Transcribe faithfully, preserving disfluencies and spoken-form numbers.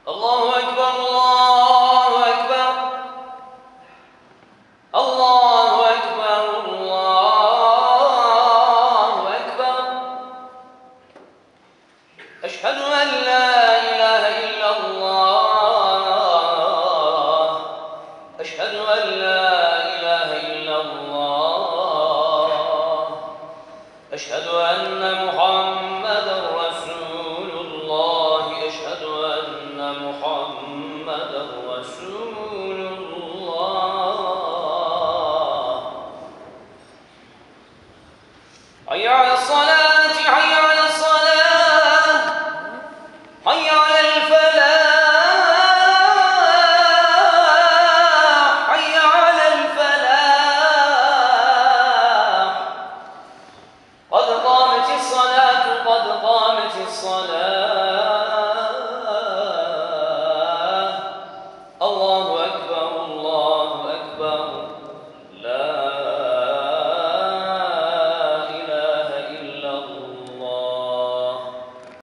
الله أكبر الله أكبر الله أكبر الله أكبر أشهد أن لا إله إلا الله أشهد أن لا إله إلا الله أشهد أن محمدًا رسول الله أشهد أن محمدًا رسول الله حي على الصلاة حي على الصلاة حي على الفلاح حي على الفلاح قد قامت الصلاة قد قامت الصلاة الله